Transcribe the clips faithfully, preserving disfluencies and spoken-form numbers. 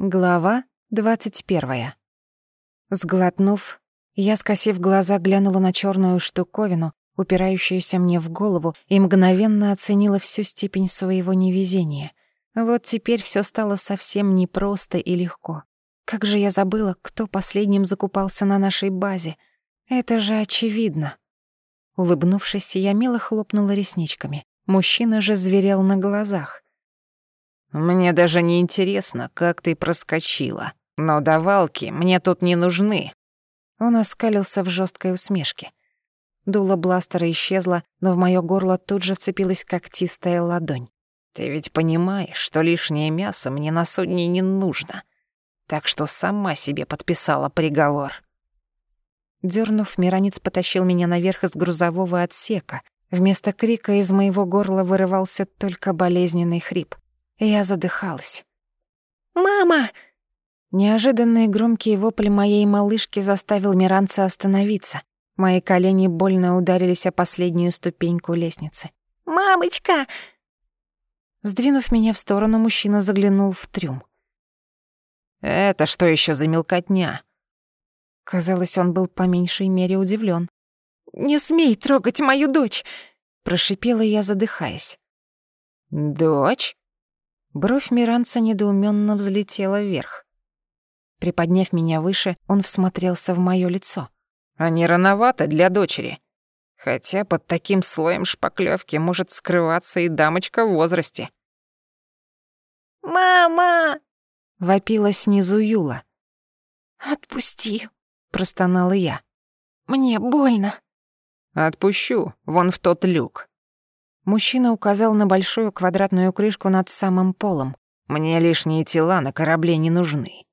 Глава двадцать первая. Сглотнув, я, скосив глаза, глянула на чёрную штуковину, упирающуюся мне в голову, и мгновенно оценила всю степень своего невезения. Вот теперь всё стало совсем непросто и легко. Как же я забыла, кто последним закупался на нашей базе. Это же очевидно. Улыбнувшись, я мило хлопнула ресничками. Мужчина же зверел на глазах. «Мне даже не интересно, как ты проскочила. Но давалки мне тут не нужны». Он оскалился в жёсткой усмешке. Дуло бластера исчезло, но в моё горло тут же вцепилась когтистая ладонь. «Ты ведь понимаешь, что лишнее мясо мне на судне не нужно. Так что сама себе подписала приговор». Дёрнув, Миранец потащил меня наверх из грузового отсека. Вместо крика из моего горла вырывался только болезненный хрип. Я задыхалась. «Мама!» Неожиданный громкий вопль моей малышки заставил Миранца остановиться. Мои колени больно ударились о последнюю ступеньку лестницы. «Мамочка!» Сдвинув меня в сторону, мужчина заглянул в трюм. «Это что ещё за мелкотня?» Казалось, он был по меньшей мере удивлён. «Не смей трогать мою дочь!» Прошипела я, задыхаясь. «Дочь?» Бровь Миранца недоумённо взлетела вверх. Приподняв меня выше, он всмотрелся в моё лицо. «А не рановато для дочери? Хотя под таким слоем шпаклёвки может скрываться и дамочка в возрасте». «Мама!» — вопила снизу Юла. «Отпусти!» — простонала я. «Мне больно». «Отпущу, вон в тот люк». Мужчина указал на большую квадратную крышку над самым полом. «Мне лишние тела на корабле не нужны».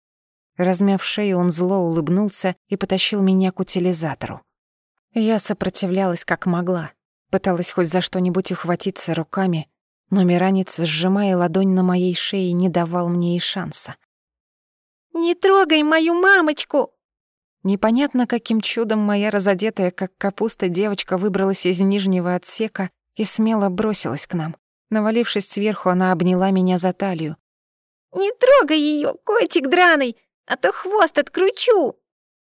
Размяв шею, он зло улыбнулся и потащил меня к утилизатору. Я сопротивлялась как могла, пыталась хоть за что-нибудь ухватиться руками, но Миранец, сжимая ладонь на моей шее, не давал мне и шанса. «Не трогай мою мамочку!» Непонятно, каким чудом моя разодетая, как капуста, девочка выбралась из нижнего отсека и смело бросилась к нам. Навалившись сверху, она обняла меня за талию. «Не трогай её, котик драный, а то хвост откручу!»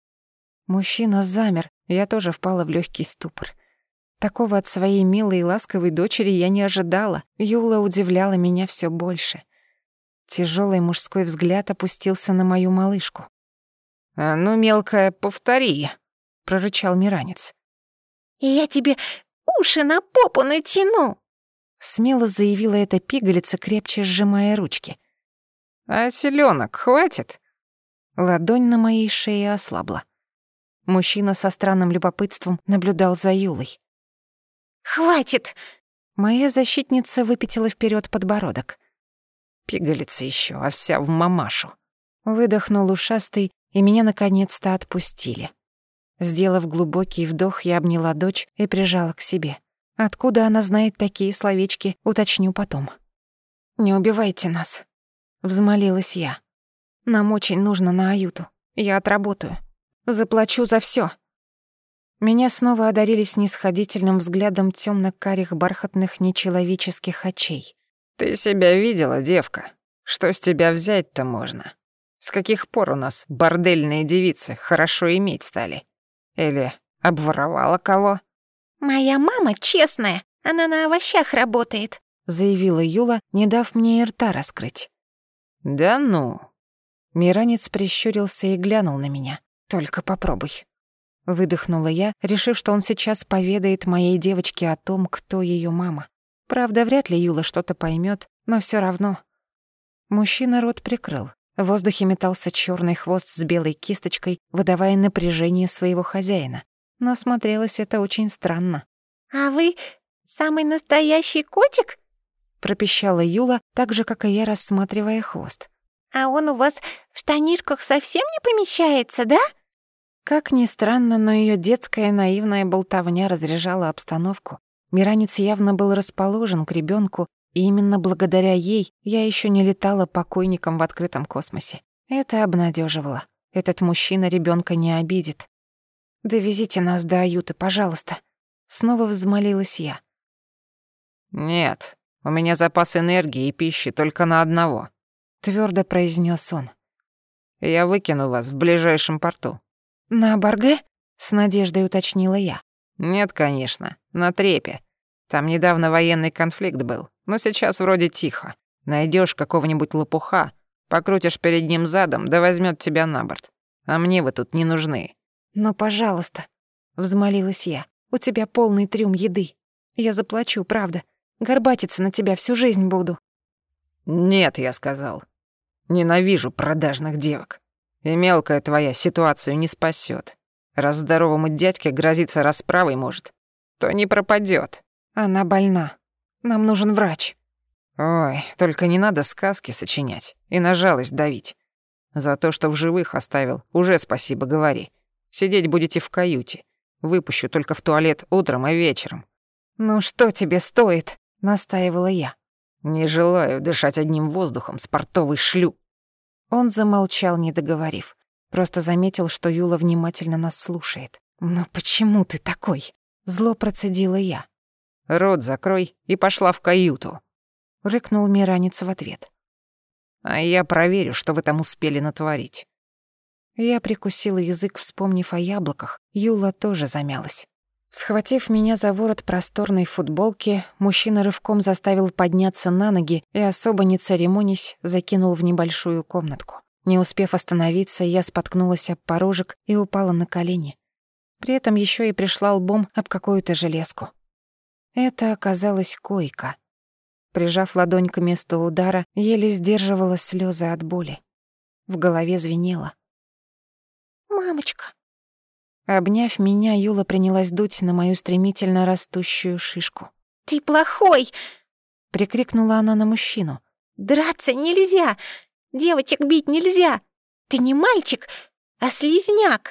Мужчина замер, я тоже впала в лёгкий ступор. Такого от своей милой и ласковой дочери я не ожидала. Юла удивляла меня всё больше. Тяжёлый мужской взгляд опустился на мою малышку. «А ну, мелкая, повтори», — прорычал Миранец. «Я тебе уши на попу натяну», — смело заявила эта пигалица, крепче сжимая ручки. «А селёнок хватит?» Ладонь на моей шее ослабла. Мужчина со странным любопытством наблюдал за Юлой. «Хватит!» Моя защитница выпятила вперёд подбородок. «Пигалица ещё, а вся в мамашу». Выдохнул ушастый, и меня наконец-то отпустили. Сделав глубокий вдох, я обняла дочь и прижала к себе. Откуда она знает такие словечки, уточню потом. «Не убивайте нас», — взмолилась я. «Нам очень нужно на Аюту. Я отработаю. Заплачу за всё». Меня снова одарили снисходительным взглядом тёмно-карих бархатных нечеловеческих очей. «Ты себя видела, девка? Что с тебя взять-то можно? С каких пор у нас бордельные девицы хорошо иметь стали? Или обворовала кого?» «Моя мама честная, она на овощах работает», — заявила Юла, не дав мне и рта раскрыть. «Да ну». Миранец прищурился и глянул на меня. «Только попробуй». Выдохнула я, решив, что он сейчас поведает моей девочке о том, кто её мама. Правда, вряд ли Юла что-то поймёт, но всё равно. Мужчина рот прикрыл. В воздухе метался чёрный хвост с белой кисточкой, выдавая напряжение своего хозяина. Но смотрелось это очень странно. «А вы самый настоящий котик?» — пропищала Юла, так же, как и я, рассматривая хвост. «А он у вас в штанишках совсем не помещается, да?» Как ни странно, но её детская наивная болтовня разряжала обстановку. Миранец явно был расположен к ребёнку, и именно благодаря ей я ещё не летала покойником в открытом космосе. Это обнадёживало. Этот мужчина ребёнка не обидит. «Довезите нас до Аюты, пожалуйста», — снова взмолилась я. «Нет, у меня запас энергии и пищи только на одного. твёрдо произнёс он. Я выкину вас в ближайшем порту. На Барге? С надеждой уточнила я. Нет, конечно, на Трепе. Там недавно военный конфликт был, но сейчас вроде тихо. Найдёшь какого-нибудь лопуха, покрутишь перед ним задом, да возьмёт тебя на борт. А мне вы тут не нужны. Ну, пожалуйста, взмолилась я. У тебя полный трюм еды. Я заплачу, правда. Горбатиться на тебя всю жизнь буду. Нет, я сказал. Ненавижу продажных девок. И мелкая твоя ситуацию не спасёт. Раз здоровому дядьке грозится расправой может, то не пропадёт. Она больна. Нам нужен врач. Ой, только не надо сказки сочинять и на жалость давить. За то, что в живых оставил, уже спасибо говори. Сидеть будете в каюте. Выпущу только в туалет утром и вечером. Ну что тебе стоит? Настаивала я. Не желаю дышать одним воздухом с портовой шлю. Он замолчал, не договорив. Просто заметил, что Юла внимательно нас слушает. «Ну почему ты такой?» Зло процедила я. «Рот закрой и пошла в каюту», — рыкнул Миранец в ответ. «А я проверю, что вы там успели натворить». Я прикусила язык, вспомнив о яблоках. Юла тоже замялась. Схватив меня за ворот просторной футболки, мужчина рывком заставил подняться на ноги и, особо не церемонясь, закинул в небольшую комнатку. Не успев остановиться, я споткнулась об порожек и упала на колени. При этом ещё и пришла лбом об какую-то железку. Это оказалась койка. Прижав ладонь к месту удара, еле сдерживала слёзы от боли. В голове звенело. «Мамочка!» Обняв меня, Юла принялась дуть на мою стремительно растущую шишку. «Ты плохой!» — прикрикнула она на мужчину. «Драться нельзя! Девочек бить нельзя! Ты не мальчик, а слизняк!»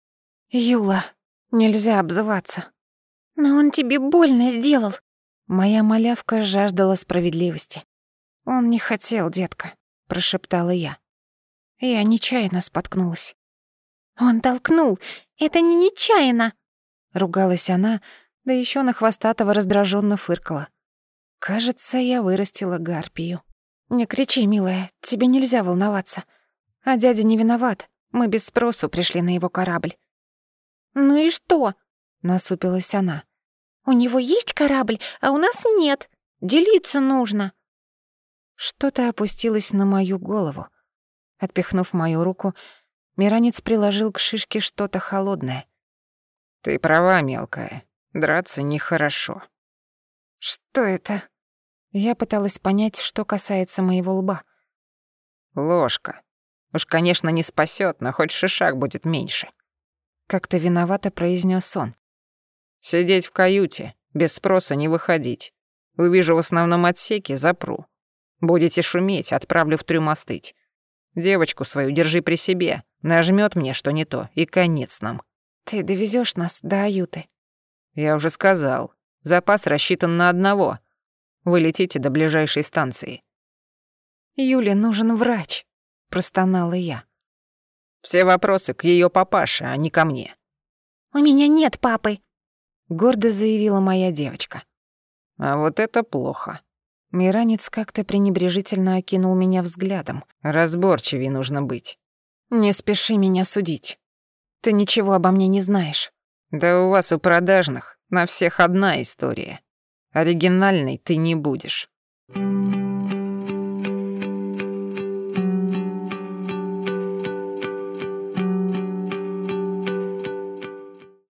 «Юла, нельзя обзываться!» «Но он тебе больно сделал!» Моя малявка жаждала справедливости. «Он не хотел, детка», — прошептала я. Я нечаянно споткнулась. «Он толкнул! Это не нечаянно!» Ругалась она, да ещё на хвостатого раздражённо фыркала. Кажется, я вырастила гарпию. «Не кричи, милая, тебе нельзя волноваться. А дядя не виноват, мы без спросу пришли на его корабль». «Ну и что?» — насупилась она. «У него есть корабль, а у нас нет. Делиться нужно». Что-то опустилось на мою голову. Отпихнув мою руку, Миранец приложил к шишке что-то холодное. «Ты права, мелкая. Драться нехорошо». «Что это?» Я пыталась понять, что касается моего лба. «Ложка. Уж, конечно, не спасёт, но хоть шишак будет меньше». Как-то виновато произнёс он. «Сидеть в каюте, без спроса не выходить. Увижу в основном отсеке, запру. Будете шуметь, отправлю в трюм остыть. Девочку свою держи при себе, нажмёт мне что не то, и конец нам». «Ты довезёшь нас до Аюты?» «Я уже сказал. Запас рассчитан на одного. Вы летите до ближайшей станции». «Юле нужен врач», — простонала я. «Все вопросы к её папаше, а не ко мне». «У меня нет папы», — гордо заявила моя девочка. «А вот это плохо». Миранец как-то пренебрежительно окинул меня взглядом. «Разборчивее нужно быть». «Не спеши меня судить. Ты ничего обо мне не знаешь». «Да у вас, у продажных, на всех одна история. Оригинальной ты не будешь».